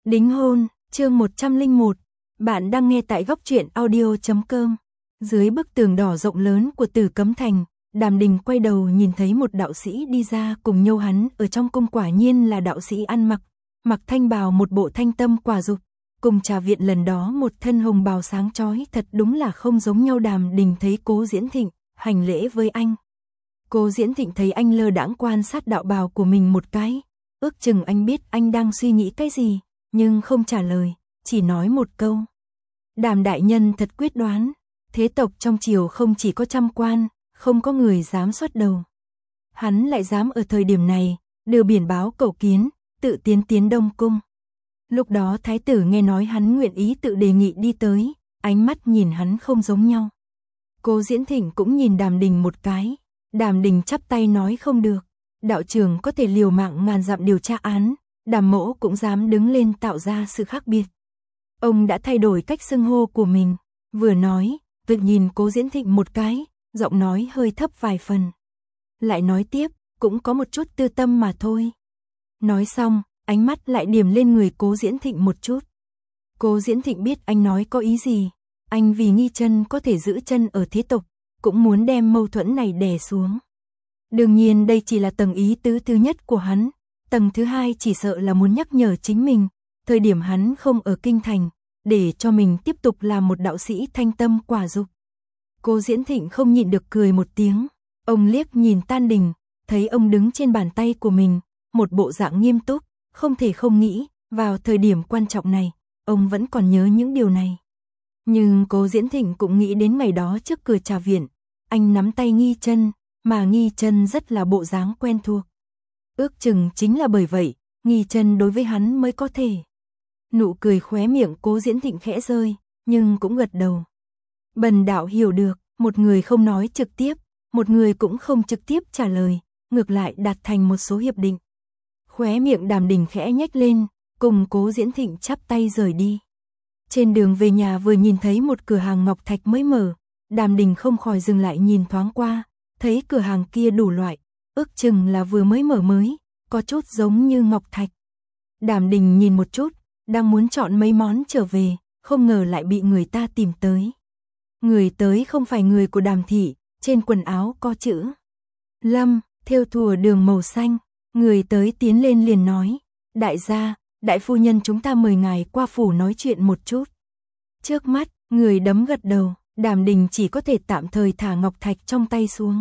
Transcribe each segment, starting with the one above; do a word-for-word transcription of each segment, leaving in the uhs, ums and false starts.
Đính hôn, chương một trăm lẻ một. Bạn đang nghe tại góc truyện audio chấm com. Dưới bức tường đỏ rộng lớn của Tử Cấm Thành, Đàm Đình quay đầu nhìn thấy một đạo sĩ đi ra cùng nhau. Hắn ở trong cung quả nhiên là đạo sĩ ăn mặc, mặc thanh bào, một bộ thanh tâm quả dục, cùng Trà Viện lần đó một thân hồng bào sáng chói, thật đúng là không giống nhau. Đàm Đình thấy Cố Diễn Thịnh, hành lễ với anh. Cố Diễn Thịnh thấy anh lơ đãng quan sát đạo bào của mình một cái, ước chừng anh biết anh đang suy nghĩ cái gì, nhưng không trả lời, chỉ nói một câu. Đàm đại nhân thật quyết đoán, thế tộc trong triều không chỉ có trăm quan, không có người dám xuất đầu. Hắn lại dám ở thời điểm này, đưa biển báo cầu kiến, tự tiến tiến Đông Cung. Lúc đó thái tử nghe nói hắn nguyện ý tự đề nghị đi tới, ánh mắt nhìn hắn không giống nhau. Cố Diễn Thịnh cũng nhìn Đàm Đình một cái, Đàm Đình chắp tay nói không được, đạo trưởng có thể liều mạng ngàn dặm điều tra án, Đàm mỗ cũng dám đứng lên tạo ra sự khác biệt. Ông đã thay đổi cách xưng hô của mình, vừa nói, vừa nhìn Cố Diễn Thịnh một cái, giọng nói hơi thấp vài phần. Lại nói tiếp, cũng có một chút tư tâm mà thôi. Nói xong, ánh mắt lại điểm lên người Cố Diễn Thịnh một chút. Cố Diễn Thịnh biết anh nói có ý gì, anh vì nghi chân có thể giữ chân ở thế tộc, cũng muốn đem mâu thuẫn này đè xuống. Đương nhiên đây chỉ là tầng ý tứ thứ nhất của hắn, tầng thứ hai chỉ sợ là muốn nhắc nhở chính mình, thời điểm hắn không ở kinh thành, để cho mình tiếp tục làm một đạo sĩ thanh tâm quả dục. Cố Diễn Thịnh không nhịn được cười một tiếng, ông liếc nhìn Tan Đình, thấy ông đứng trên bàn tay của mình, một bộ dạng nghiêm túc, không thể không nghĩ, vào thời điểm quan trọng này, ông vẫn còn nhớ những điều này. Nhưng Cố Diễn Thịnh cũng nghĩ đến ngày đó trước cửa Trà Viện, anh nắm tay Nghi Chân, mà Nghi Chân rất là bộ dáng quen thuộc. Ước chừng chính là bởi vậy, Nghi Chân đối với hắn mới có thể. Nụ cười khóe miệng Cố Diễn Thịnh khẽ rơi, nhưng cũng gật đầu. Bần đạo hiểu được, một người không nói trực tiếp, một người cũng không trực tiếp trả lời, ngược lại đạt thành một số hiệp định. Khóe miệng Đàm Đình khẽ nhếch lên, cùng Cố Diễn Thịnh chắp tay rời đi. Trên đường về nhà vừa nhìn thấy một cửa hàng ngọc thạch mới mở, Đàm Đình không khỏi dừng lại nhìn thoáng qua, thấy cửa hàng kia đủ loại, ước chừng là vừa mới mở mới, có chút giống như ngọc thạch. Đàm Đình nhìn một chút, đang muốn chọn mấy món trở về, không ngờ lại bị người ta tìm tới. Người tới không phải người của Đàm thị, trên quần áo có chữ Lâm, thêu thùa đường màu xanh. Người tới tiến lên liền nói, đại gia, đại phu nhân chúng ta mời ngài qua phủ nói chuyện một chút. Trước mắt, người đấm gật đầu, Đàm Đình chỉ có thể tạm thời thả ngọc thạch trong tay xuống.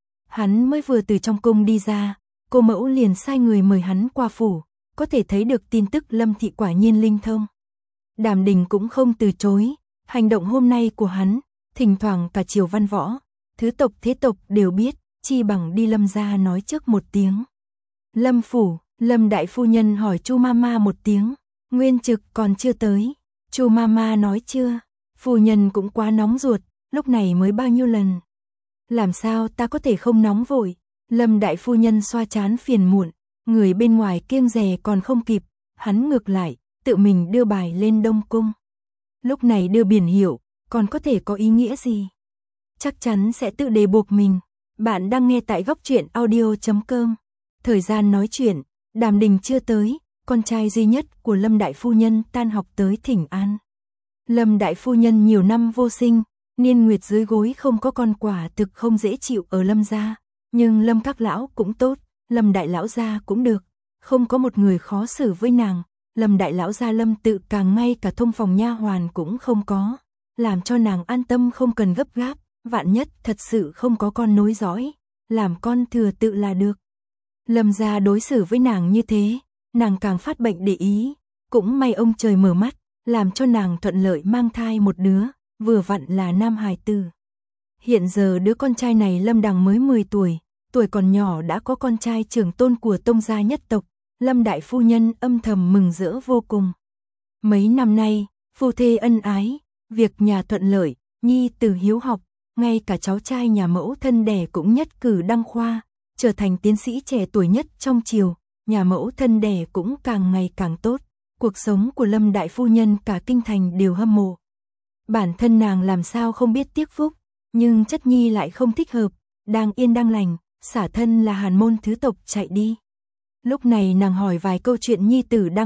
Hắn mới vừa từ trong cung đi ra, cô mẫu liền sai người mời hắn qua phủ, có thể thấy được tin tức Lâm thị quả nhiên linh thông. Đàm Đình cũng không từ chối, hành động hôm nay của hắn, thỉnh thoảng cả triều văn võ, thứ tộc thế tộc đều biết, chi bằng đi Lâm gia nói trước một tiếng. Lâm phủ, Lâm đại phu nhân hỏi Chu Mama một tiếng, Nguyên Trực còn chưa tới. Chu Mama nói chưa, phu nhân cũng quá nóng ruột, lúc này mới bao nhiêu lần. Làm sao ta có thể không nóng vội, Lâm đại phu nhân xoa trán phiền muộn, người bên ngoài kiêng dè còn không kịp, hắn ngược lại, tự mình đưa bài lên Đông Cung. Lúc này đưa biển hiệu, còn có thể có ý nghĩa gì? Chắc chắn sẽ tự đề buộc mình. Bạn đang nghe tại góc truyện audio chấm com. Thời gian nói chuyện, Đàm Đình chưa tới, con trai duy nhất của Lâm đại phu nhân tan học tới thỉnh an. Lâm đại phu nhân nhiều năm vô sinh, niên nguyệt dưới gối không có con, quả thực không dễ chịu ở Lâm gia, nhưng Lâm các lão cũng tốt, Lâm đại lão gia cũng được, không có một người khó xử với nàng. Lâm đại lão gia Lâm tự càng ngay cả thông phòng nha hoàn cũng không có, làm cho nàng an tâm không cần gấp gáp, vạn nhất thật sự không có con nối dõi, làm con thừa tự là được. Lâm gia đối xử với nàng như thế, nàng càng phát bệnh để ý, cũng may ông trời mở mắt, làm cho nàng thuận lợi mang thai một đứa, vừa vặn là nam hài tử. Hiện giờ đứa con trai này Lâm Đằng mới mười tuổi, tuổi còn nhỏ đã có con trai trưởng tôn của tông gia nhất tộc, Lâm đại phu nhân âm thầm mừng rỡ vô cùng. Mấy năm nay, phu thê ân ái, việc nhà thuận lợi, nhi tử hiếu học, ngay cả cháu trai nhà mẫu thân đẻ cũng nhất cử đăng khoa, trở thành tiến sĩ trẻ tuổi nhất trong triều, nhà mẫu thân đẻ cũng càng ngày càng tốt, cuộc sống của Lâm đại phu nhân cả kinh thành đều hâm mộ. Bản thân nàng làm sao không biết tiếc phúc, nhưng chất nhi lại không thích hợp, đang yên đang lành, xả thân là hàn môn thứ tộc chạy đi. Lúc này nàng hỏi vài câu chuyện nhi tử đang học,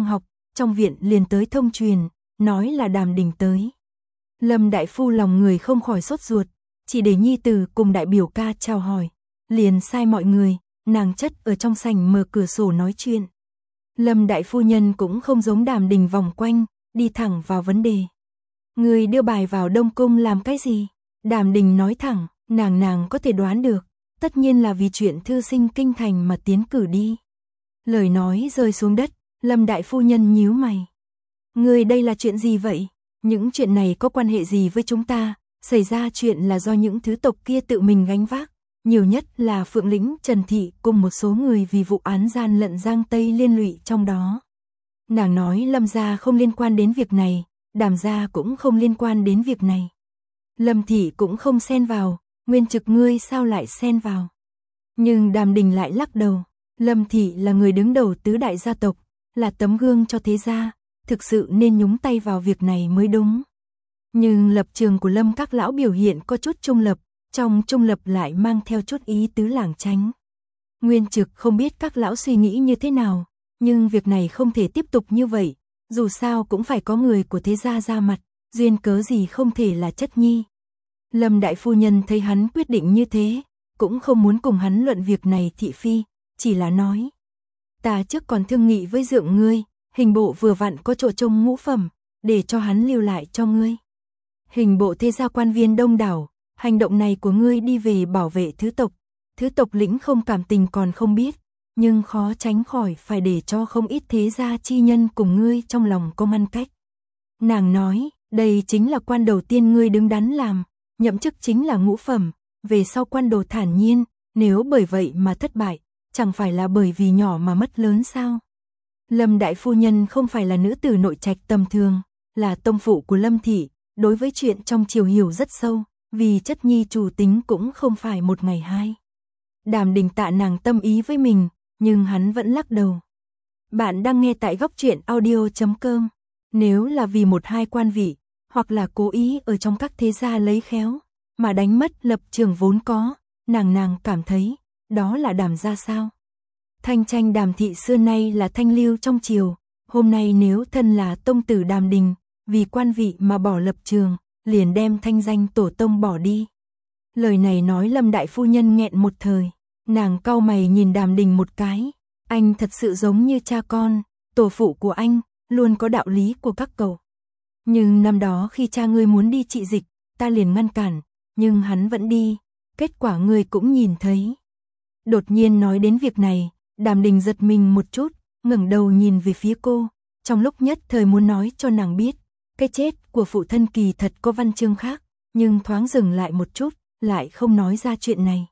trong viện liền tới thông truyền, nói là Đàm Đình tới. Lâm đại phu lòng người không khỏi sốt ruột, chỉ để nhi tử cùng đại biểu ca chào hỏi, liền sai mọi người, nàng chất ở trong sảnh mở cửa sổ nói chuyện. Lâm đại phu nhân cũng không giống Đàm Đình vòng quanh, đi thẳng vào vấn đề. Người đưa bài vào Đông Cung làm cái gì? Đàm Đình nói thẳng, nàng nàng có thể đoán được, tất nhiên là vì chuyện thư sinh kinh thành mà tiến cử đi. Lời nói rơi xuống đất, Lâm đại phu nhân nhíu mày. Người đây là chuyện gì vậy? Những chuyện này có quan hệ gì với chúng ta? Xảy ra chuyện là do những thứ tộc kia tự mình gánh vác. Nhiều nhất là Phượng Lĩnh, Trần Thị cùng một số người vì vụ án gian lận Giang Tây liên lụy trong đó. Nàng nói Lâm gia không liên quan đến việc này, Đàm gia cũng không liên quan đến việc này. Lâm Thị cũng không xen vào, Nguyên Trực ngươi sao lại xen vào? Nhưng Đàm Đình lại lắc đầu, Lâm Thị là người đứng đầu tứ đại gia tộc, là tấm gương cho thế gia, thực sự nên nhúng tay vào việc này mới đúng. Nhưng lập trường của Lâm các lão biểu hiện có chút trung lập, trong trung lập lại mang theo chút ý tứ lảng tránh. Nguyên Trực không biết các lão suy nghĩ như thế nào, nhưng việc này không thể tiếp tục như vậy, dù sao cũng phải có người của thế gia ra mặt, duyên cớ gì không thể là chất nhi. Lâm đại phu nhân thấy hắn quyết định như thế, cũng không muốn cùng hắn luận việc này thị phi, chỉ là nói. Ta trước còn thương nghị với dượng ngươi, hình bộ vừa vặn có chỗ trông ngũ phẩm, để cho hắn lưu lại cho ngươi. Hình bộ thế gia quan viên đông đảo, hành động này của ngươi đi về bảo vệ thứ tộc, thứ tộc lĩnh không cảm tình còn không biết, nhưng khó tránh khỏi phải để cho không ít thế gia chi nhân cùng ngươi trong lòng có ngăn cách. Nàng nói, đây chính là quan đầu tiên ngươi đứng đắn làm, nhậm chức chính là ngũ phẩm, về sau quan đồ thản nhiên, nếu bởi vậy mà thất bại, chẳng phải là bởi vì nhỏ mà mất lớn sao? Lâm đại phu nhân không phải là nữ tử nội trạch tầm thường, là tông phụ của Lâm thị, đối với chuyện trong triều hiểu rất sâu, vì chất nhi chủ tính cũng không phải một ngày hai. Đàm Đình tạ nàng tâm ý với mình, nhưng hắn vẫn lắc đầu. Bạn đang nghe tại góc truyện audio chấm com. Nếu là vì một hai quan vị, hoặc là cố ý ở trong các thế gia lấy khéo, mà đánh mất lập trường vốn có, nàng nàng cảm thấy, đó là Đàm gia sao? Thanh tranh Đàm thị xưa nay là thanh lưu trong triều, hôm nay nếu thân là tông tử Đàm Đình, vì quan vị mà bỏ lập trường, liền đem thanh danh tổ tông bỏ đi. Lời này nói Lâm đại phu nhân nghẹn một thời, nàng cau mày nhìn Đàm Đình một cái, anh thật sự giống như cha con, tổ phụ của anh, luôn có đạo lý của các cậu. Nhưng năm đó khi cha ngươi muốn đi trị dịch, ta liền ngăn cản, nhưng hắn vẫn đi, kết quả ngươi cũng nhìn thấy. Đột nhiên nói đến việc này, Đàm Đình giật mình một chút, ngẩng đầu nhìn về phía cô, trong lúc nhất thời muốn nói cho nàng biết, cái chết của phụ thân kỳ thật có văn chương khác, nhưng thoáng dừng lại một chút, lại không nói ra chuyện này.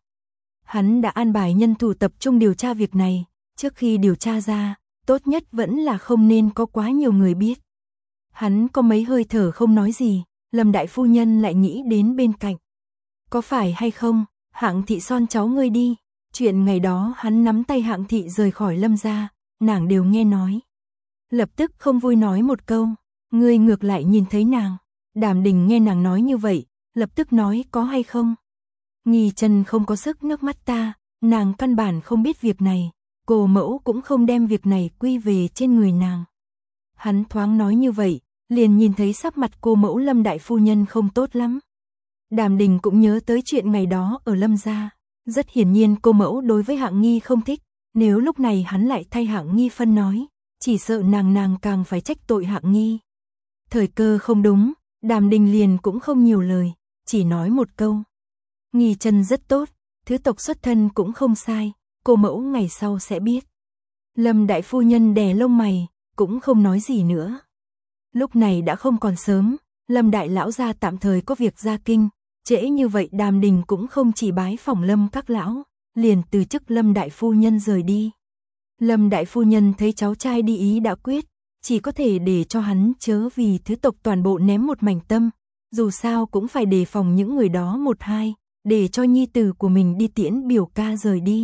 Hắn đã an bài nhân thủ tập trung điều tra việc này, trước khi điều tra ra, tốt nhất vẫn là không nên có quá nhiều người biết. Hắn có mấy hơi thở không nói gì, Lâm đại phu nhân lại nghĩ đến bên cạnh. Có phải hay không, Hạng thị son cháu ngươi đi, chuyện ngày đó hắn nắm tay Hạng thị rời khỏi Lâm gia, nàng đều nghe nói. Lập tức không vui nói một câu, ngươi ngược lại nhìn thấy nàng. Đàm Đình nghe nàng nói như vậy, lập tức nói có hay không. Nghi Trần không có sức nước mắt ta, nàng căn bản không biết việc này, cô mẫu cũng không đem việc này quy về trên người nàng. Hắn thoáng nói như vậy, liền nhìn thấy sắc mặt cô mẫu Lâm đại phu nhân không tốt lắm. Đàm Đình cũng nhớ tới chuyện ngày đó ở Lâm gia, rất hiển nhiên cô mẫu đối với Hạng Nghi không thích, nếu lúc này hắn lại thay Hạng Nghi phân nói, chỉ sợ nàng nàng càng phải trách tội Hạng Nghi. Thời cơ không đúng, Đàm Đình liền cũng không nhiều lời, chỉ nói một câu. Nghi Trần rất tốt, thứ tộc xuất thân cũng không sai, cô mẫu ngày sau sẽ biết. Lâm đại phu nhân đè lông mày, cũng không nói gì nữa. Lúc này đã không còn sớm, Lâm đại lão gia tạm thời có việc ra kinh, trễ như vậy Đàm Đình cũng không chỉ bái phỏng Lâm các lão, liền từ chức Lâm đại phu nhân rời đi. Lâm đại phu nhân thấy cháu trai đi ý đã quyết, chỉ có thể để cho hắn chớ vì thứ tộc toàn bộ ném một mảnh tâm, dù sao cũng phải đề phòng những người đó một hai, để cho nhi tử của mình đi tiễn biểu ca rời đi.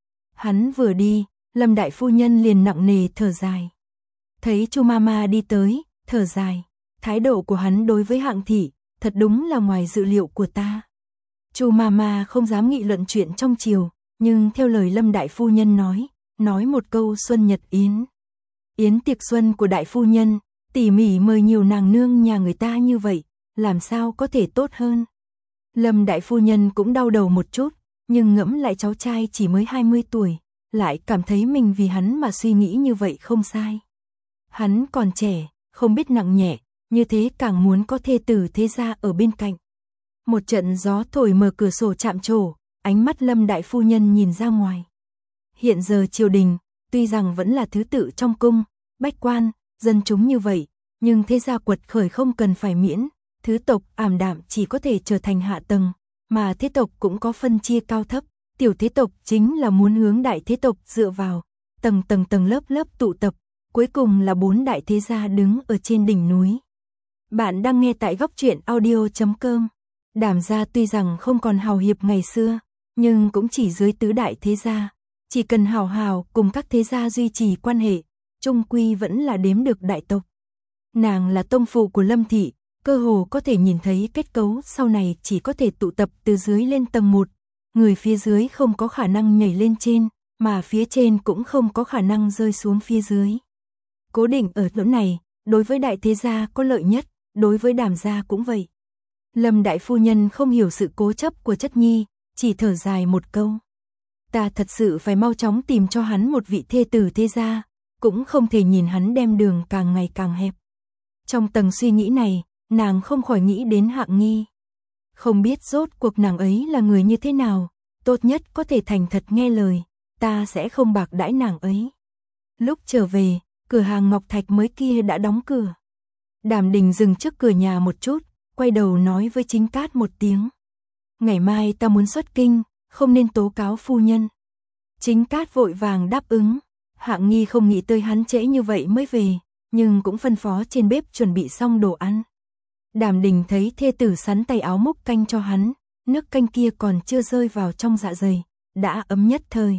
Hắn vừa đi, Lâm đại phu nhân liền nặng nề thở dài. Thấy Chu Mama đi tới, thở dài, thái độ của hắn đối với Hạng thị, thật đúng là ngoài dự liệu của ta. Chu Mama không dám nghị luận chuyện trong triều, nhưng theo lời Lâm đại phu nhân nói, nói một câu xuân nhật yến. Yến tiệc xuân của đại phu nhân, tỉ mỉ mời nhiều nàng nương nhà người ta như vậy, làm sao có thể tốt hơn. Lâm đại phu nhân cũng đau đầu một chút, nhưng ngẫm lại cháu trai chỉ mới hai mươi tuổi, lại cảm thấy mình vì hắn mà suy nghĩ như vậy không sai. Hắn còn trẻ, không biết nặng nhẹ, như thế càng muốn có thê tử thế gia ở bên cạnh. Một trận gió thổi mở cửa sổ chạm trổ, ánh mắt Lâm đại phu nhân nhìn ra ngoài. Hiện giờ triều đình, tuy rằng vẫn là thứ tự trong cung, bách quan, dân chúng như vậy, nhưng thế gia quật khởi không cần phải miễn, thứ tộc ảm đạm chỉ có thể trở thành hạ tầng, mà thế tộc cũng có phân chia cao thấp, tiểu thế tộc chính là muốn hướng đại thế tộc dựa vào, tầng tầng tầng lớp lớp tụ tập, cuối cùng là bốn đại thế gia đứng ở trên đỉnh núi. Bạn đang nghe tại góc truyện audio chấm com. Đàm gia tuy rằng không còn hào hiệp ngày xưa, nhưng cũng chỉ dưới tứ đại thế gia, chỉ cần hào hào cùng các thế gia duy trì quan hệ, chung quy vẫn là đếm được đại tộc. Nàng là tông phụ của Lâm thị, cơ hồ có thể nhìn thấy kết cấu sau này chỉ có thể tụ tập từ dưới lên tầng một, người phía dưới không có khả năng nhảy lên trên, mà phía trên cũng không có khả năng rơi xuống phía dưới. Cố định ở chỗ này, đối với đại thế gia có lợi nhất, đối với Đàm gia cũng vậy. Lâm đại phu nhân không hiểu sự cố chấp của chất nhi, chỉ thở dài một câu. Ta thật sự phải mau chóng tìm cho hắn một vị thê tử thế gia, cũng không thể nhìn hắn đem đường càng ngày càng hẹp. Trong tầng suy nghĩ này, nàng không khỏi nghĩ đến Hạng Nghi. Không biết rốt cuộc nàng ấy là người như thế nào, tốt nhất có thể thành thật nghe lời, ta sẽ không bạc đãi nàng ấy. Lúc trở về, cửa hàng ngọc thạch mới kia đã đóng cửa. Đàm Đình dừng trước cửa nhà một chút, quay đầu nói với Chính Cát một tiếng. Ngày mai ta muốn xuất kinh, không nên tố cáo phu nhân. Chính Cát vội vàng đáp ứng. Hạng Nghi không nghĩ tới hắn trễ như vậy mới về, nhưng cũng phân phó trên bếp chuẩn bị xong đồ ăn. Đàm Đình thấy thê tử sắn tay áo múc canh cho hắn, nước canh kia còn chưa rơi vào trong dạ dày, đã ấm nhất thời.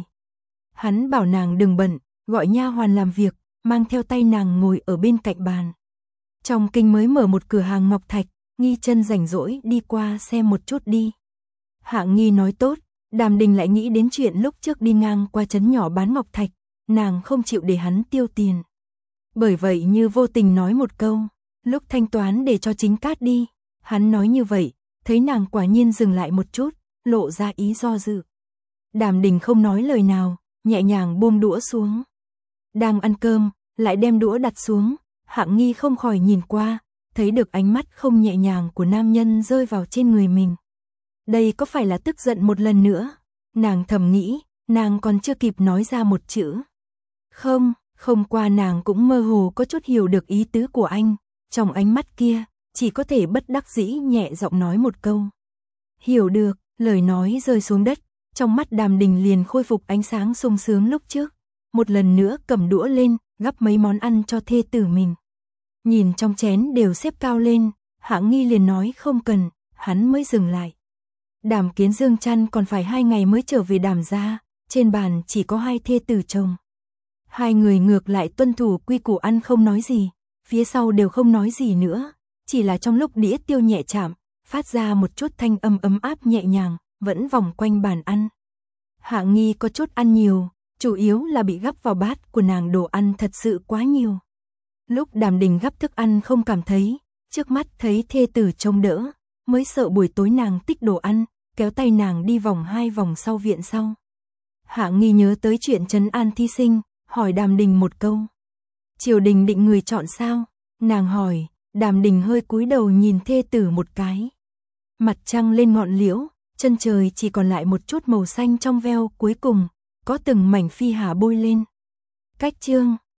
Hắn bảo nàng đừng bận, gọi nha hoàn làm việc, mang theo tay nàng ngồi ở bên cạnh bàn. Trong kinh mới mở một cửa hàng ngọc thạch, Nghi chân rảnh rỗi đi qua xem một chút đi. Hạng Nghi nói tốt, Đàm Đình lại nghĩ đến chuyện lúc trước đi ngang qua trấn nhỏ bán ngọc thạch, nàng không chịu để hắn tiêu tiền. Bởi vậy như vô tình nói một câu, lúc thanh toán để cho Chính Cát đi. Hắn nói như vậy, thấy nàng quả nhiên dừng lại một chút, lộ ra ý do dự. Đàm Đình không nói lời nào, nhẹ nhàng buông đũa xuống. Đang ăn cơm, lại đem đũa đặt xuống, Hạng Nghi không khỏi nhìn qua, thấy được ánh mắt không nhẹ nhàng của nam nhân rơi vào trên người mình. Đây có phải là tức giận một lần nữa? Nàng thầm nghĩ, nàng còn chưa kịp nói ra một chữ. Không, không qua nàng cũng mơ hồ có chút hiểu được ý tứ của anh, trong ánh mắt kia, chỉ có thể bất đắc dĩ nhẹ giọng nói một câu. Hiểu được, lời nói rơi xuống đất, trong mắt Đàm Đình liền khôi phục ánh sáng sung sướng lúc trước. Một lần nữa cầm đũa lên, gắp mấy món ăn cho thê tử mình. Nhìn trong chén đều xếp cao lên, Hạng Nghi liền nói không cần, hắn mới dừng lại. Đàm Kiến Dương chăn còn phải hai ngày mới trở về Đàm gia, trên bàn chỉ có hai thê tử chồng. Hai người ngược lại tuân thủ quy củ ăn không nói gì, phía sau đều không nói gì nữa, chỉ là trong lúc đĩa tiêu nhẹ chạm, phát ra một chút thanh âm ấm áp nhẹ nhàng, vẫn vòng quanh bàn ăn. Hạng Nghi có chút ăn nhiều, chủ yếu là bị gắp vào bát của nàng đồ ăn thật sự quá nhiều. Lúc Đàm Đình gắp thức ăn không cảm thấy, trước mắt thấy thê tử trông đỡ, mới sợ buổi tối nàng tích đồ ăn, kéo tay nàng đi vòng hai vòng sau viện sau. Hạng Nghi nhớ tới chuyện trấn an thí sinh, hỏi Đàm Đình một câu. Triều đình định người chọn sao? Nàng hỏi, Đàm Đình hơi cúi đầu nhìn thê tử một cái. Mặt trăng lên ngọn liễu, chân trời chỉ còn lại một chút màu xanh trong veo, cuối cùng có từng mảnh phi hà bôi lên. Cách chương